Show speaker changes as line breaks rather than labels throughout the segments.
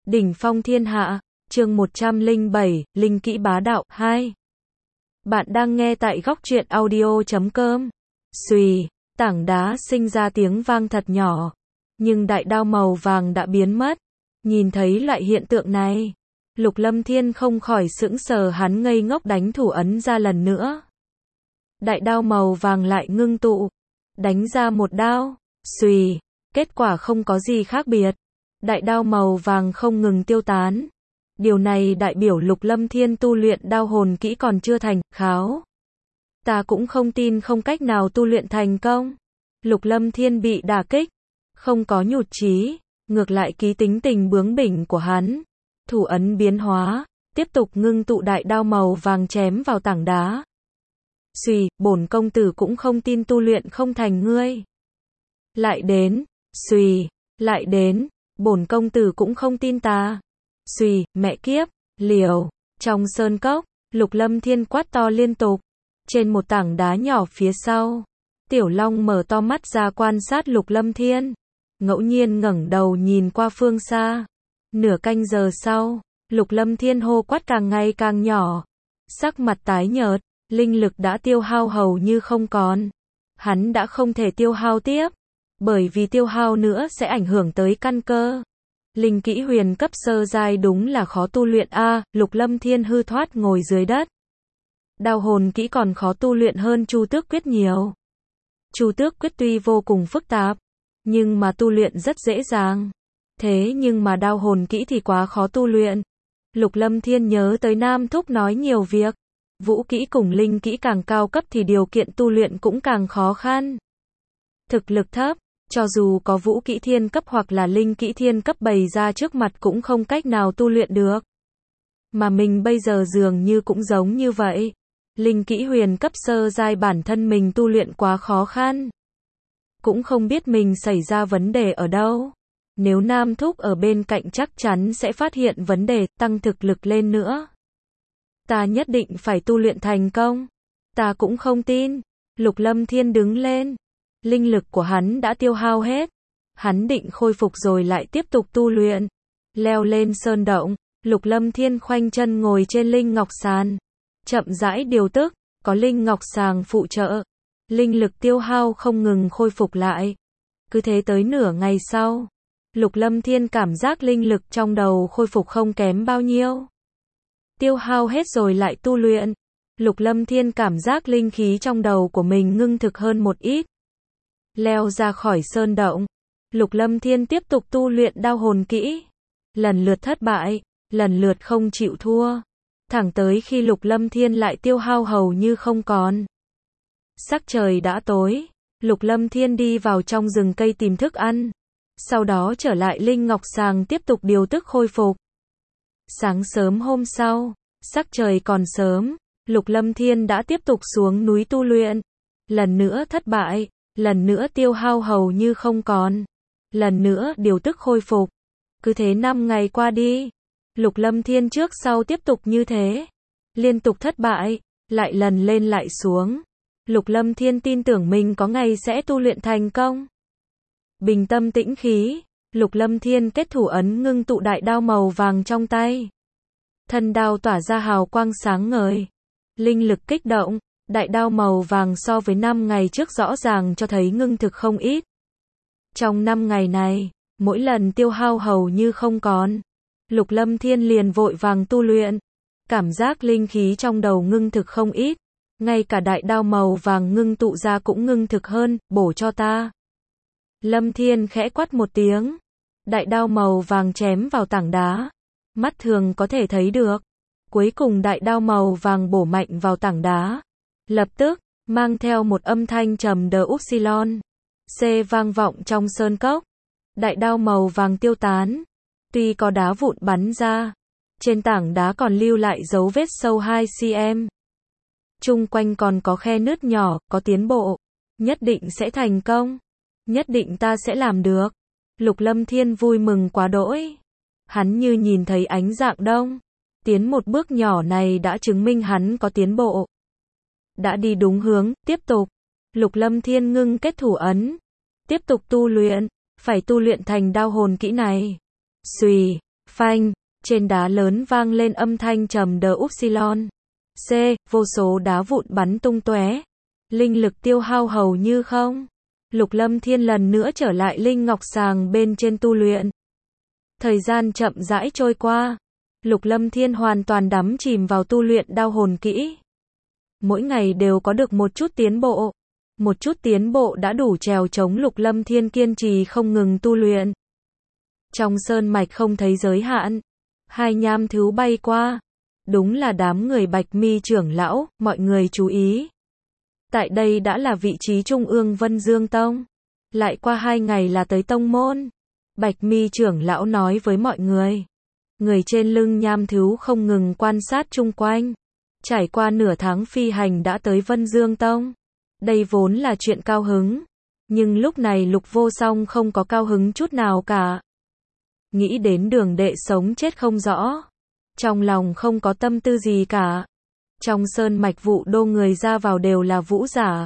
Đỉnh phong thiên hạ, chương 107, Linh kỹ bá đạo, 2. Bạn đang nghe tại góc truyện audio.com. Xùy, tảng đá sinh ra tiếng vang thật nhỏ. Nhưng đại đao màu vàng đã biến mất. Nhìn thấy loại hiện tượng này, Lục Lâm Thiên không khỏi sững sờ, hắn ngây ngốc đánh thủ ấn ra lần nữa. Đại đao màu vàng lại ngưng tụ, đánh ra một đao, xùy, kết quả không có gì khác biệt. Đại đao màu vàng không ngừng tiêu tán. Điều này đại biểu Lục Lâm Thiên tu luyện đao hồn kỹ còn chưa thành, kháo. Ta cũng không tin không cách nào tu luyện thành công. Lục Lâm Thiên bị đả kích, không có nhụt chí, ngược lại ký tính tình bướng bỉnh của hắn. Thủ ấn biến hóa, tiếp tục ngưng tụ đại đao màu vàng chém vào tảng đá. Xùy, bổn công tử cũng không tin tu luyện không thành ngươi. Lại đến, xùy, lại đến, bổn công tử cũng không tin ta. Xùy, mẹ kiếp, liều. Trong sơn cốc, Lục Lâm Thiên quát to liên tục. Trên một tảng đá nhỏ phía sau, Tiểu Long mở to mắt ra quan sát Lục Lâm Thiên. Ngẫu nhiên ngẩng đầu nhìn qua phương xa. Nửa canh giờ sau, Lục Lâm Thiên hô quát càng ngày càng nhỏ. Sắc mặt tái nhợt, linh lực đã tiêu hao hầu như không còn. Hắn đã không thể tiêu hao tiếp, bởi vì tiêu hao nữa sẽ ảnh hưởng tới căn cơ. Linh kỹ huyền cấp sơ giai đúng là khó tu luyện a. Lục Lâm Thiên hư thoát ngồi dưới đất. Đao hồn kỹ còn khó tu luyện hơn Chu Tước Quyết nhiều. Chu Tước Quyết tuy vô cùng phức tạp, nhưng mà tu luyện rất dễ dàng. Thế nhưng mà đao hồn kỹ thì quá khó tu luyện. Lục Lâm Thiên nhớ tới Nam Thúc nói nhiều việc. Vũ kỹ cùng linh kỹ càng cao cấp thì điều kiện tu luyện cũng càng khó khăn. Thực lực thấp, cho dù có vũ kỹ thiên cấp hoặc là linh kỹ thiên cấp bày ra trước mặt cũng không cách nào tu luyện được. Mà mình bây giờ dường như cũng giống như vậy. Linh kỹ huyền cấp sơ giai bản thân mình tu luyện quá khó khăn. Cũng không biết mình xảy ra vấn đề ở đâu. Nếu Nam Thúc ở bên cạnh chắc chắn sẽ phát hiện vấn đề, tăng thực lực lên nữa. Ta nhất định phải tu luyện thành công. Ta cũng không tin. Lục Lâm Thiên đứng lên. Linh lực của hắn đã tiêu hao hết. Hắn định khôi phục rồi lại tiếp tục tu luyện. Leo lên sơn động, Lục Lâm Thiên khoanh chân ngồi trên linh ngọc sàn. Chậm rãi điều tức, có linh ngọc sàng phụ trợ. Linh lực tiêu hao không ngừng khôi phục lại. Cứ thế tới nửa ngày sau, Lục Lâm Thiên cảm giác linh lực trong đầu khôi phục không kém bao nhiêu. Tiêu hao hết rồi lại tu luyện. Lục Lâm Thiên cảm giác linh khí trong đầu của mình ngưng thực hơn một ít. Leo ra khỏi sơn động, Lục Lâm Thiên tiếp tục tu luyện đao hồn kỹ. Lần lượt thất bại, lần lượt không chịu thua. Thẳng tới khi Lục Lâm Thiên lại tiêu hao hầu như không còn. Sắc trời đã tối, Lục Lâm Thiên đi vào trong rừng cây tìm thức ăn. Sau đó trở lại linh ngọc sàng tiếp tục điều tức khôi phục. Sáng sớm hôm sau, sắc trời còn sớm, Lục Lâm Thiên đã tiếp tục xuống núi tu luyện. Lần nữa thất bại, lần nữa tiêu hao hầu như không còn. Lần nữa điều tức khôi phục. Cứ thế 5 ngày qua đi. Lục Lâm Thiên trước sau tiếp tục như thế. Liên tục thất bại, lại lần lên lại xuống. Lục Lâm Thiên tin tưởng mình có ngày sẽ tu luyện thành công. Bình tâm tĩnh khí, Lục Lâm Thiên kết thủ ấn ngưng tụ đại đao màu vàng trong tay. Thân đao tỏa ra hào quang sáng ngời. Linh lực kích động, đại đao màu vàng so với 5 ngày trước rõ ràng cho thấy ngưng thực không ít. Trong 5 ngày này, mỗi lần tiêu hao hầu như không còn. Lục Lâm Thiên liền vội vàng tu luyện. Cảm giác linh khí trong đầu ngưng thực không ít. Ngay cả đại đao màu vàng ngưng tụ ra cũng ngưng thực hơn, bổ cho ta. Lâm Thiên khẽ quát một tiếng. Đại đao màu vàng chém vào tảng đá. Mắt thường có thể thấy được. Cuối cùng đại đao màu vàng bổ mạnh vào tảng đá. Lập tức, mang theo một âm thanh trầm đờ upsilon. C vang vọng trong sơn cốc. Đại đao màu vàng tiêu tán. Tuy có đá vụn bắn ra, trên tảng đá còn lưu lại dấu vết sâu 2 cm. Chung quanh còn có khe nứt nhỏ, có tiến bộ. Nhất định sẽ thành công. Nhất định ta sẽ làm được. Lục Lâm Thiên vui mừng quá đỗi. Hắn như nhìn thấy ánh rạng đông. Tiến một bước nhỏ này đã chứng minh hắn có tiến bộ. Đã đi đúng hướng, tiếp tục. Lục Lâm Thiên ngưng kết thủ ấn. Tiếp tục tu luyện. Phải tu luyện thành đao hồn kỹ này. Xùy, Phanh, trên đá lớn vang lên âm thanh trầm đờ upsilon. C, vô số đá vụn bắn tung tóe. Linh lực tiêu hao hầu như không. Lục Lâm Thiên lần nữa trở lại linh ngọc sàng bên trên tu luyện. Thời gian chậm rãi trôi qua. Lục Lâm Thiên hoàn toàn đắm chìm vào tu luyện đao hồn kỹ. Mỗi ngày đều có được một chút tiến bộ. Một chút tiến bộ đã đủ trèo chống Lục Lâm Thiên kiên trì không ngừng tu luyện. Trong sơn mạch không thấy giới hạn. Hai nham thú bay qua. Đúng là đám người Bạch Mi trưởng lão, mọi người chú ý. Tại đây đã là vị trí trung ương Vân Dương Tông. Lại qua 2 ngày là tới tông môn. Bạch Mi trưởng lão nói với mọi người. Người trên lưng nham thú không ngừng quan sát chung quanh. Trải qua nửa tháng phi hành đã tới Vân Dương Tông. Đây vốn là chuyện cao hứng. Nhưng lúc này Lục Vô Song không có cao hứng chút nào cả. Nghĩ đến Đường Đệ sống chết không rõ. Trong lòng không có tâm tư gì cả. Trong sơn mạch Vũ Đô người ra vào đều là vũ giả.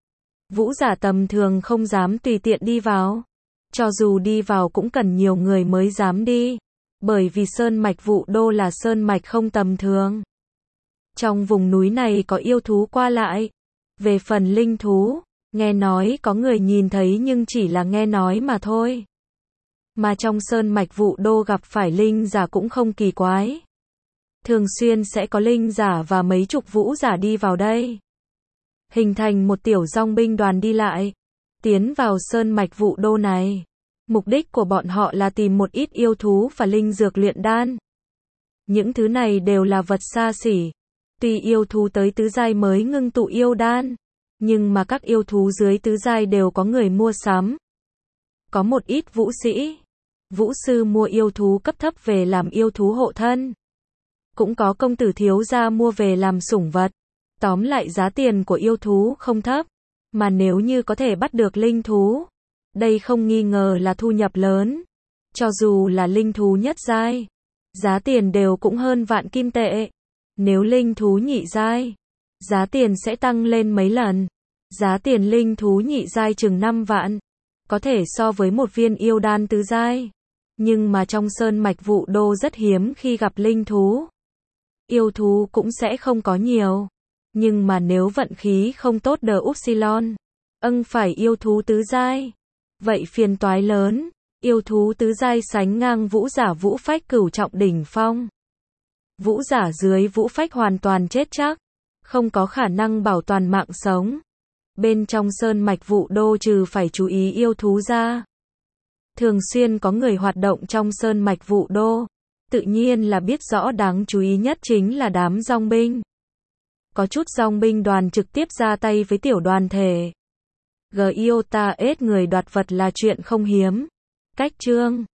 Vũ giả tầm thường không dám tùy tiện đi vào. Cho dù đi vào cũng cần nhiều người mới dám đi. Bởi vì sơn mạch Vũ Đô là sơn mạch không tầm thường. Trong vùng núi này có yêu thú qua lại. Về phần linh thú, nghe nói có người nhìn thấy nhưng chỉ là nghe nói mà thôi. Mà trong sơn mạch Vũ Đô gặp phải linh giả cũng không kỳ quái. Thường xuyên sẽ có linh giả và mấy chục vũ giả đi vào đây. Hình thành một tiểu dòng binh đoàn đi lại. Tiến vào sơn mạch Vũ Đô này. Mục đích của bọn họ là tìm một ít yêu thú và linh dược luyện đan. Những thứ này đều là vật xa xỉ. Tuy yêu thú tới tứ giai mới ngưng tụ yêu đan. Nhưng mà các yêu thú dưới tứ giai đều có người mua sắm. Có một ít vũ sĩ. Vũ sư mua yêu thú cấp thấp về làm yêu thú hộ thân. Cũng có công tử thiếu gia mua về làm sủng vật. Tóm lại giá tiền của yêu thú không thấp. Mà nếu như có thể bắt được linh thú. Đây không nghi ngờ là thu nhập lớn. Cho dù là linh thú nhất giai. Giá tiền đều cũng hơn vạn kim tệ. Nếu linh thú nhị giai. Giá tiền sẽ tăng lên mấy lần. Giá tiền linh thú nhị giai chừng 5 vạn. Có thể so với một viên yêu đan tứ giai. Nhưng mà trong sơn mạch Vũ Đô rất hiếm khi gặp linh thú. Yêu thú cũng sẽ không có nhiều. Nhưng mà nếu vận khí không tốt đờ upsilon. Phải yêu thú tứ giai. Vậy phiền toái lớn. Yêu thú tứ giai sánh ngang vũ giả vũ phách cửu trọng đỉnh phong. Vũ giả dưới vũ phách hoàn toàn chết chắc. Không có khả năng bảo toàn mạng sống. Bên trong sơn mạch Vũ Đô trừ phải chú ý yêu thú ra. Thường xuyên có người hoạt động trong sơn mạch Vũ Đô. Tự nhiên là biết rõ đáng chú ý nhất chính là đám dòng binh. Có chút dòng binh đoàn trực tiếp ra tay với tiểu đoàn thể. Giota S người đoạt vật là chuyện không hiếm. Cách chương